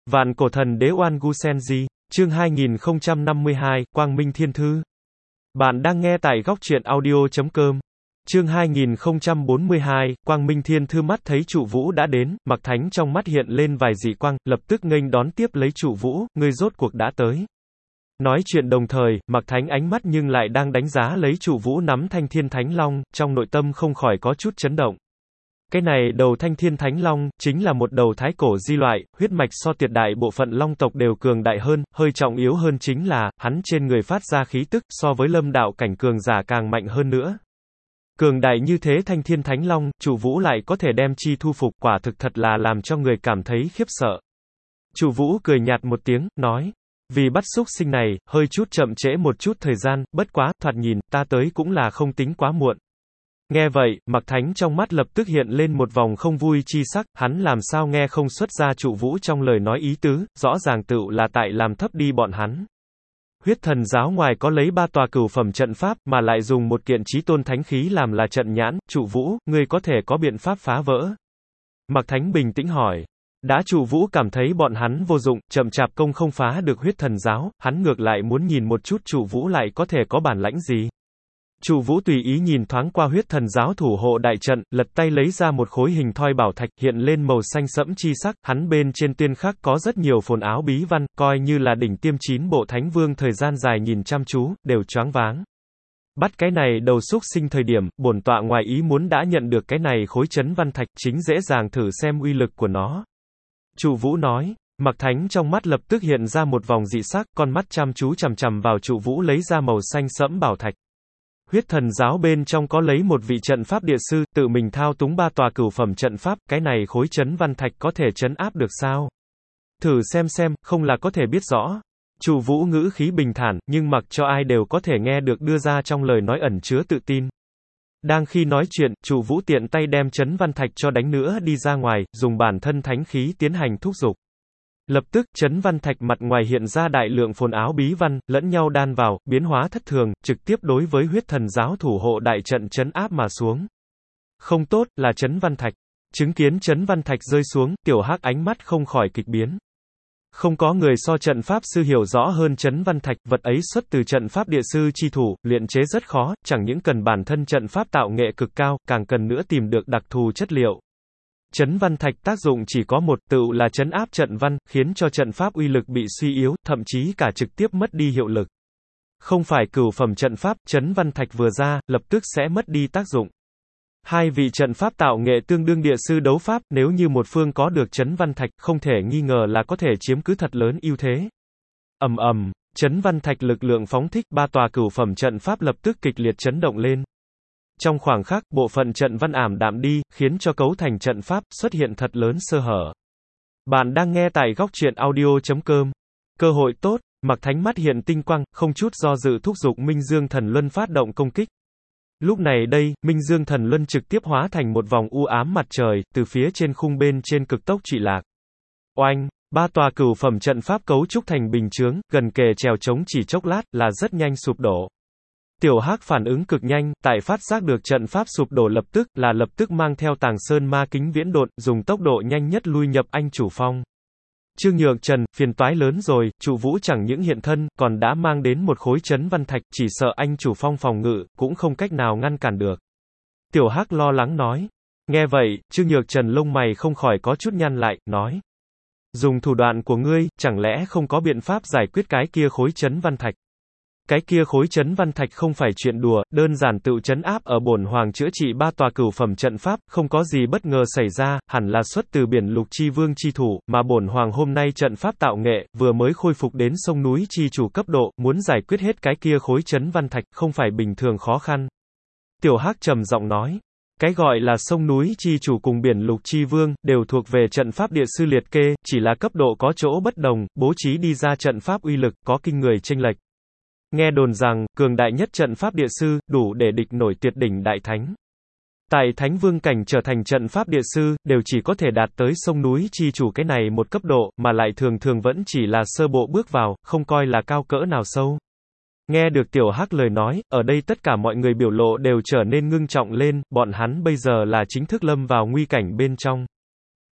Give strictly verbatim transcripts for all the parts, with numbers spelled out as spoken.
Vạn cổ thần đế Oan Gu Senji, chương hai nghìn không trăm năm mươi hai, Quang Minh Thiên Thư. Bạn đang nghe tại góc truyện audio chấm com. Chương hai nghìn không trăm bốn mươi hai, Quang Minh Thiên Thư. Mắt thấy trụ vũ đã đến, Mạc Thánh trong mắt hiện lên vài dị quang, lập tức nghênh đón tiếp lấy trụ vũ, ngươi rốt cuộc đã tới. Nói chuyện đồng thời, Mạc Thánh ánh mắt nhưng lại đang đánh giá lấy trụ vũ nắm Thanh Thiên Thánh Long, trong nội tâm không khỏi có chút chấn động. Cái này đầu Thanh Thiên Thánh Long, chính là một đầu thái cổ di loại, huyết mạch so tuyệt đại bộ phận long tộc đều cường đại hơn, hơi trọng yếu hơn chính là, hắn trên người phát ra khí tức, so với lâm đạo cảnh cường giả càng mạnh hơn nữa. Cường đại như thế Thanh Thiên Thánh Long, trụ vũ lại có thể đem chi thu phục, quả thực thật là làm cho người cảm thấy khiếp sợ. Trụ vũ cười nhạt một tiếng, nói, vì bắt xúc sinh này, hơi chút chậm trễ một chút thời gian, bất quá, thoạt nhìn, ta tới cũng là không tính quá muộn. Nghe vậy, Mạc Thánh trong mắt lập tức hiện lên một vòng không vui chi sắc, hắn làm sao nghe không xuất ra trụ vũ trong lời nói ý tứ, rõ ràng tựu là tại làm thấp đi bọn hắn. Huyết Thần Giáo ngoài có lấy ba tòa cửu phẩm trận pháp, mà lại dùng một kiện chí tôn thánh khí làm là trận nhãn, trụ vũ, ngươi có thể có biện pháp phá vỡ. Mạc Thánh bình tĩnh hỏi. Đã trụ vũ cảm thấy bọn hắn vô dụng, chậm chạp công không phá được Huyết Thần Giáo, hắn ngược lại muốn nhìn một chút trụ vũ lại có thể có bản lãnh gì. Trụ vũ tùy ý nhìn thoáng qua Huyết Thần Giáo thủ hộ đại trận, lật tay lấy ra một khối hình thoi bảo thạch, hiện lên màu xanh sẫm chi sắc, hắn bên trên tuyên khắc có rất nhiều phồn áo bí văn, coi như là đỉnh tiêm chín bộ thánh vương thời gian dài nhìn chăm chú, đều choáng váng. Bắt cái này đầu xúc sinh thời điểm, bổn tọa ngoài ý muốn đã nhận được cái này khối chấn văn thạch, chính dễ dàng thử xem uy lực của nó. Trụ vũ nói. Mạc Thánh trong mắt lập tức hiện ra một vòng dị sắc, con mắt chăm chú chằm chằm vào trụ vũ lấy ra màu xanh sẫm bảo thạch. Huyết Thần Giáo bên trong có lấy một vị trận pháp địa sư, tự mình thao túng ba tòa cửu phẩm trận pháp, cái này khối chấn văn thạch có thể chấn áp được sao? Thử xem xem, không là có thể biết rõ. Trụ vũ ngữ khí bình thản, nhưng mặc cho ai đều có thể nghe được đưa ra trong lời nói ẩn chứa tự tin. Đang khi nói chuyện, trụ vũ tiện tay đem chấn văn thạch cho đánh nữa đi ra ngoài, dùng bản thân thánh khí tiến hành thúc giục. Lập tức, chấn văn thạch mặt ngoài hiện ra đại lượng phồn áo bí văn, lẫn nhau đan vào, biến hóa thất thường, trực tiếp đối với Huyết Thần Giáo thủ hộ đại trận chấn áp mà xuống. Không tốt, là chấn văn thạch. Chứng kiến chấn văn thạch rơi xuống, tiểu hắc ánh mắt không khỏi kịch biến. Không có người so trận pháp sư hiểu rõ hơn chấn văn thạch, vật ấy xuất từ trận pháp địa sư chi thủ, luyện chế rất khó, chẳng những cần bản thân trận pháp tạo nghệ cực cao, càng cần nữa tìm được đặc thù chất liệu. Chấn văn thạch tác dụng chỉ có một, tựu là chấn áp trận văn, khiến cho trận pháp uy lực bị suy yếu, thậm chí cả trực tiếp mất đi hiệu lực. Không phải cửu phẩm trận pháp, chấn văn thạch vừa ra, lập tức sẽ mất đi tác dụng. Hai vị trận pháp tạo nghệ tương đương địa sư đấu pháp, nếu như một phương có được chấn văn thạch, không thể nghi ngờ là có thể chiếm cứ thật lớn ưu thế. Ầm ầm, chấn văn thạch lực lượng phóng thích, ba tòa cửu phẩm trận pháp lập tức kịch liệt chấn động lên. Trong khoảng khắc, bộ phận trận văn ảm đạm đi, khiến cho cấu thành trận pháp xuất hiện thật lớn sơ hở. Bạn đang nghe tại góc truyện audio chấm com. Cơ hội tốt, Mạc Thánh mắt hiện tinh quang, không chút do dự thúc giục Minh Dương Thần Luân phát động công kích. Lúc này đây, Minh Dương Thần Luân trực tiếp hóa thành một vòng u ám mặt trời, từ phía trên khung bên trên cực tốc trụy lạc. Oanh, ba tòa cửu phẩm trận pháp cấu trúc thành bình chướng, gần kề trèo chống chỉ chốc lát, là rất nhanh sụp đổ. Tiểu Hắc phản ứng cực nhanh, tại phát giác được trận pháp sụp đổ lập tức, là lập tức mang theo Tàng Sơn Ma Kính viễn độn, dùng tốc độ nhanh nhất lui nhập anh chủ phong. Trương Nhược Trần, phiền toái lớn rồi, trụ vũ chẳng những hiện thân, còn đã mang đến một khối chấn văn thạch, chỉ sợ anh chủ phong phòng ngự, cũng không cách nào ngăn cản được. Tiểu Hắc lo lắng nói. Nghe vậy, Trương Nhược Trần lông mày không khỏi có chút nhăn lại, nói. Dùng thủ đoạn của ngươi, chẳng lẽ không có biện pháp giải quyết cái kia khối chấn văn thạch? Cái kia khối chấn văn thạch không phải chuyện đùa, đơn giản tự chấn áp ở bổn hoàng chữa trị ba tòa cửu phẩm trận pháp, không có gì bất ngờ xảy ra, hẳn là xuất từ biển lục chi vương chi thủ, mà bổn hoàng hôm nay trận pháp tạo nghệ, vừa mới khôi phục đến sông núi chi chủ cấp độ, muốn giải quyết hết cái kia khối chấn văn thạch, không phải bình thường khó khăn. Tiểu Hắc trầm giọng nói. Cái gọi là sông núi chi chủ cùng biển lục chi vương, đều thuộc về trận pháp địa sư liệt kê, chỉ là cấp độ có chỗ bất đồng, bố trí đi ra trận pháp uy lực, có kinh người chênh lệch. Nghe đồn rằng, cường đại nhất trận pháp địa sư, đủ để địch nổi tuyệt đỉnh đại thánh. Tại thánh vương cảnh trở thành trận pháp địa sư, đều chỉ có thể đạt tới sông núi chi chủ cái này một cấp độ, mà lại thường thường vẫn chỉ là sơ bộ bước vào, không coi là cao cỡ nào sâu. Nghe được Tiểu Hắc lời nói, ở đây tất cả mọi người biểu lộ đều trở nên ngưng trọng lên, bọn hắn bây giờ là chính thức lâm vào nguy cảnh bên trong.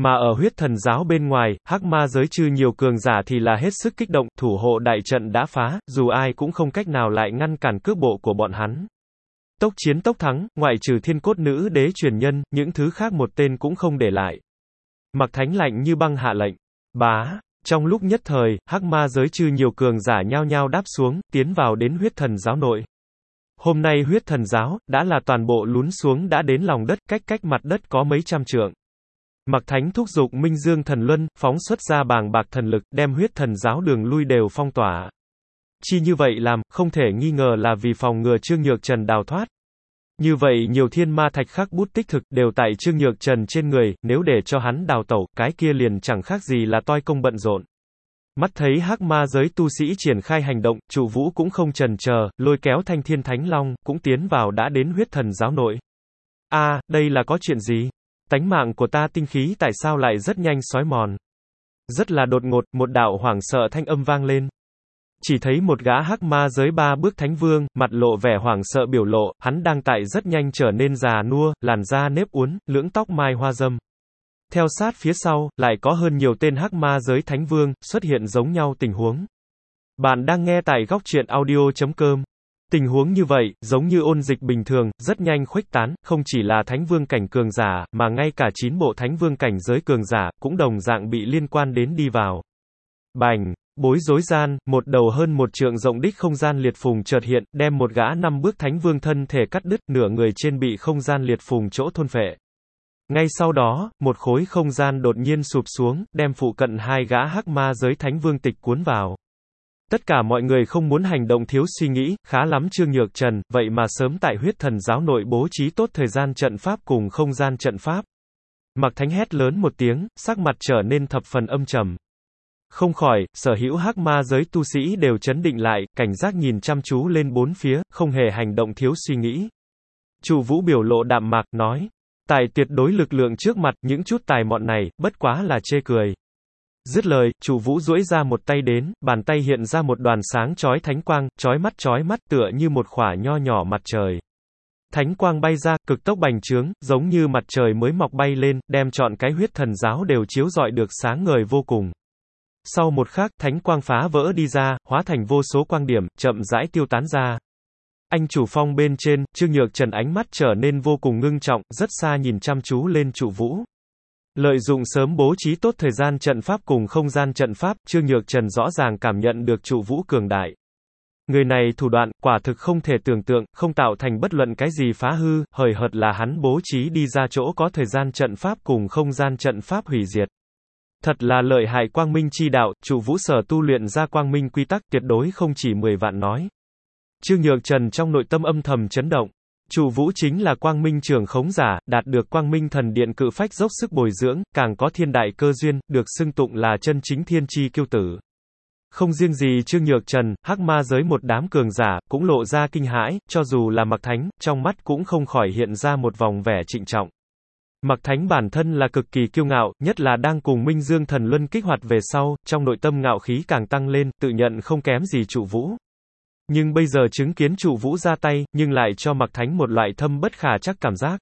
Mà ở huyết thần giáo bên ngoài, hắc ma giới chư nhiều cường giả thì là hết sức kích động, thủ hộ đại trận đã phá, dù ai cũng không cách nào lại ngăn cản cước bộ của bọn hắn. Tốc chiến tốc thắng, ngoại trừ thiên cốt nữ đế truyền nhân, những thứ khác một tên cũng không để lại. Mặc Thánh lạnh như băng hạ lệnh. Bá. Trong lúc nhất thời, hắc ma giới chư nhiều cường giả nhao nhao đáp xuống, tiến vào đến huyết thần giáo nội. Hôm nay huyết thần giáo, đã là toàn bộ lún xuống đã đến lòng đất, cách cách mặt đất có mấy trăm trượng. Mặc Thánh thúc giục Minh Dương thần luân, phóng xuất ra bàng bạc thần lực, đem huyết thần giáo đường lui đều phong tỏa. Chi như vậy làm, không thể nghi ngờ là vì phòng ngừa Trương Nhược Trần đào thoát. Như vậy nhiều thiên ma thạch khắc bút tích thực đều tại Trương Nhược Trần trên người, nếu để cho hắn đào tẩu, cái kia liền chẳng khác gì là toi công bận rộn. Mắt thấy hắc ma giới tu sĩ triển khai hành động, Trụ Vũ cũng không chần chờ, lôi kéo Thanh Thiên Thánh Long, cũng tiến vào đã đến huyết thần giáo nội. A, à, đây là có chuyện gì? Tánh mạng của ta tinh khí tại sao lại rất nhanh xói mòn? Rất là đột ngột, một đạo hoảng sợ thanh âm vang lên. Chỉ thấy một gã hắc ma giới ba bước thánh vương, mặt lộ vẻ hoảng sợ biểu lộ, hắn đang tại rất nhanh trở nên già nua, làn da nếp uốn, lưỡng tóc mai hoa râm. Theo sát phía sau, lại có hơn nhiều tên hắc ma giới thánh vương, xuất hiện giống nhau tình huống. Bạn đang nghe tại góc truyện audio chấm com. Tình huống như vậy, giống như ôn dịch bình thường, rất nhanh khuếch tán, không chỉ là thánh vương cảnh cường giả, mà ngay cả chín bộ thánh vương cảnh giới cường giả, cũng đồng dạng bị liên quan đến đi vào. Bành! Bối rối gian, một đầu hơn một trượng rộng đích không gian liệt phùng chợt hiện, đem một gã năm bước thánh vương thân thể cắt đứt, nửa người trên bị không gian liệt phùng chỗ thôn phệ. Ngay sau đó, một khối không gian đột nhiên sụp xuống, đem phụ cận hai gã hắc ma giới thánh vương tịch cuốn vào. Tất cả mọi người không muốn hành động thiếu suy nghĩ, khá lắm Trương Nhược Trần, vậy mà sớm tại huyết thần giáo nội bố trí tốt thời gian trận pháp cùng không gian trận pháp. Mặc Thánh hét lớn một tiếng, sắc mặt trở nên thập phần âm trầm. Không khỏi, sở hữu hắc ma giới tu sĩ đều chấn định lại, cảnh giác nhìn chăm chú lên bốn phía, không hề hành động thiếu suy nghĩ. Trụ Vũ biểu lộ đạm mạc, nói, tại tuyệt đối lực lượng trước mặt, những chút tài mọn này, bất quá là chê cười. Dứt lời, Trụ Vũ duỗi ra một tay đến, bàn tay hiện ra một đoàn sáng chói thánh quang, chói mắt chói mắt tựa như một khỏa nho nhỏ mặt trời. Thánh quang bay ra, cực tốc bành trướng, giống như mặt trời mới mọc bay lên, đem trọn cái huyết thần giáo đều chiếu rọi được sáng ngời vô cùng. Sau một khắc, thánh quang phá vỡ đi ra, hóa thành vô số quang điểm, chậm rãi tiêu tán ra. Anh chủ phong bên trên, Trương Nhược Trần ánh mắt trở nên vô cùng ngưng trọng, rất xa nhìn chăm chú lên Trụ Vũ. Lợi dụng sớm bố trí tốt thời gian trận pháp cùng không gian trận pháp, Trương Nhược Trần rõ ràng cảm nhận được Trụ Vũ cường đại. Người này thủ đoạn, quả thực không thể tưởng tượng, không tạo thành bất luận cái gì phá hư, hời hợt là hắn bố trí đi ra chỗ có thời gian trận pháp cùng không gian trận pháp hủy diệt. Thật là lợi hại quang minh chi đạo, Trụ Vũ sở tu luyện ra quang minh quy tắc tuyệt đối không chỉ mười vạn nói. Trương Nhược Trần trong nội tâm âm thầm chấn động. Trụ Vũ chính là quang minh trưởng khống giả, đạt được quang minh thần điện cự phách dốc sức bồi dưỡng, càng có thiên đại cơ duyên, được xưng tụng là chân chính thiên chi kiêu tử. Không riêng gì Trương Nhược Trần, hắc ma giới một đám cường giả, cũng lộ ra kinh hãi, cho dù là Mặc Thánh, trong mắt cũng không khỏi hiện ra một vòng vẻ trịnh trọng. Mặc Thánh bản thân là cực kỳ kiêu ngạo, nhất là đang cùng Minh Dương thần luân kích hoạt về sau, trong nội tâm ngạo khí càng tăng lên, tự nhận không kém gì Trụ Vũ. Nhưng bây giờ chứng kiến Trụ Vũ ra tay, nhưng lại cho Mặc Thánh một loại thâm bất khả chắc cảm giác.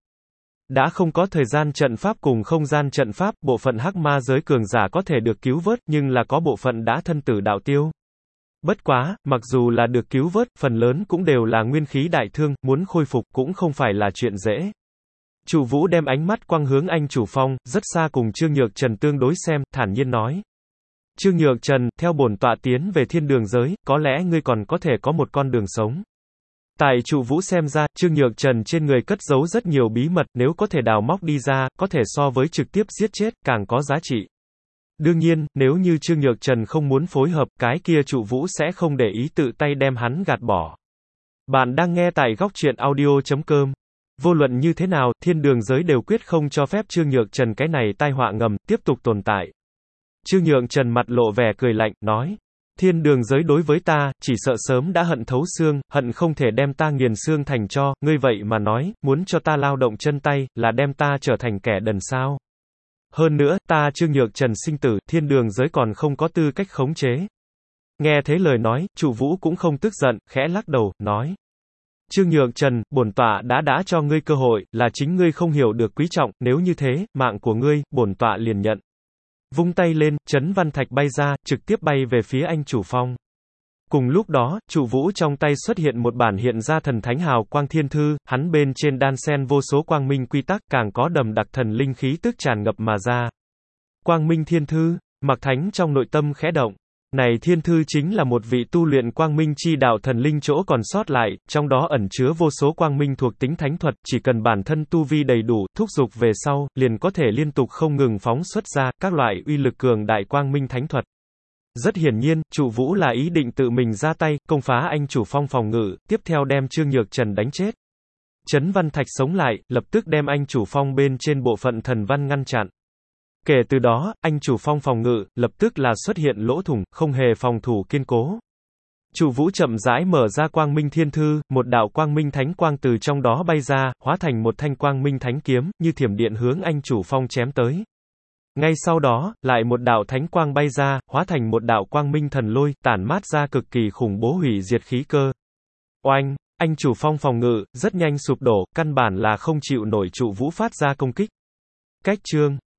Đã không có thời gian trận pháp cùng không gian trận pháp, bộ phận hắc ma giới cường giả có thể được cứu vớt, nhưng là có bộ phận đã thân tử đạo tiêu. Bất quá, mặc dù là được cứu vớt, phần lớn cũng đều là nguyên khí đại thương, muốn khôi phục cũng không phải là chuyện dễ. Trụ Vũ đem ánh mắt quang hướng anh chủ phong, rất xa cùng Trương Nhược Trần tương đối xem, thản nhiên nói. Trương Nhược Trần, theo bổn tọa tiến về thiên đường giới, có lẽ ngươi còn có thể có một con đường sống. Tại Trụ Vũ xem ra, Trương Nhược Trần trên người cất giấu rất nhiều bí mật, nếu có thể đào móc đi ra, có thể so với trực tiếp giết chết, càng có giá trị. Đương nhiên, nếu như Trương Nhược Trần không muốn phối hợp, cái kia Trụ Vũ sẽ không để ý tự tay đem hắn gạt bỏ. Bạn đang nghe tại góc truyện audio chấm com. Vô luận như thế nào, thiên đường giới đều quyết không cho phép Trương Nhược Trần cái này tai họa ngầm, tiếp tục tồn tại. Trương Nhược Trần mặt lộ vẻ cười lạnh, nói. Thiên đường giới đối với ta, chỉ sợ sớm đã hận thấu xương, hận không thể đem ta nghiền xương thành tro, ngươi vậy mà nói, muốn cho ta lao động chân tay, là đem ta trở thành kẻ đần sao. Hơn nữa, ta Trương Nhược Trần sinh tử, thiên đường giới còn không có tư cách khống chế. Nghe thế lời nói, Trụ Vũ cũng không tức giận, khẽ lắc đầu, nói. Trương Nhược Trần, bổn tọa đã đã cho ngươi cơ hội, là chính ngươi không hiểu được quý trọng, nếu như thế, mạng của ngươi, bổn tọa liền nhận. Vung tay lên, Trấn Văn Thạch bay ra, trực tiếp bay về phía anh chủ phong. Cùng lúc đó, trụ vũ trong tay xuất hiện một bản hiện ra thần thánh hào quang thiên thư, hắn bên trên đan xen vô số quang minh quy tắc, càng có đầm đặc thần linh khí tức tràn ngập mà ra. Quang minh thiên thư, Mạc Thánh trong nội tâm khẽ động. Này thiên thư chính là một vị tu luyện quang minh chi đạo thần linh chỗ còn sót lại, trong đó ẩn chứa vô số quang minh thuộc tính thánh thuật, chỉ cần bản thân tu vi đầy đủ, thúc dục về sau, liền có thể liên tục không ngừng phóng xuất ra các loại uy lực cường đại quang minh thánh thuật. Rất hiển nhiên, trụ vũ là ý định tự mình ra tay, công phá anh chủ phong phòng ngự, tiếp theo đem Trương Nhược Trần đánh chết. Trấn Văn Thạch sống lại, lập tức đem anh chủ phong bên trên bộ phận thần văn ngăn chặn. Kể từ đó, anh chủ phong phòng ngự, lập tức là xuất hiện lỗ thủng, không hề phòng thủ kiên cố. Trụ vũ chậm rãi mở ra quang minh thiên thư, một đạo quang minh thánh quang từ trong đó bay ra, hóa thành một thanh quang minh thánh kiếm, như thiểm điện hướng anh chủ phong chém tới. Ngay sau đó, lại một đạo thánh quang bay ra, hóa thành một đạo quang minh thần lôi, tản mát ra cực kỳ khủng bố hủy diệt khí cơ. Oanh, anh chủ phong phòng ngự, rất nhanh sụp đổ, căn bản là không chịu nổi trụ vũ phát ra công kích. Cách chương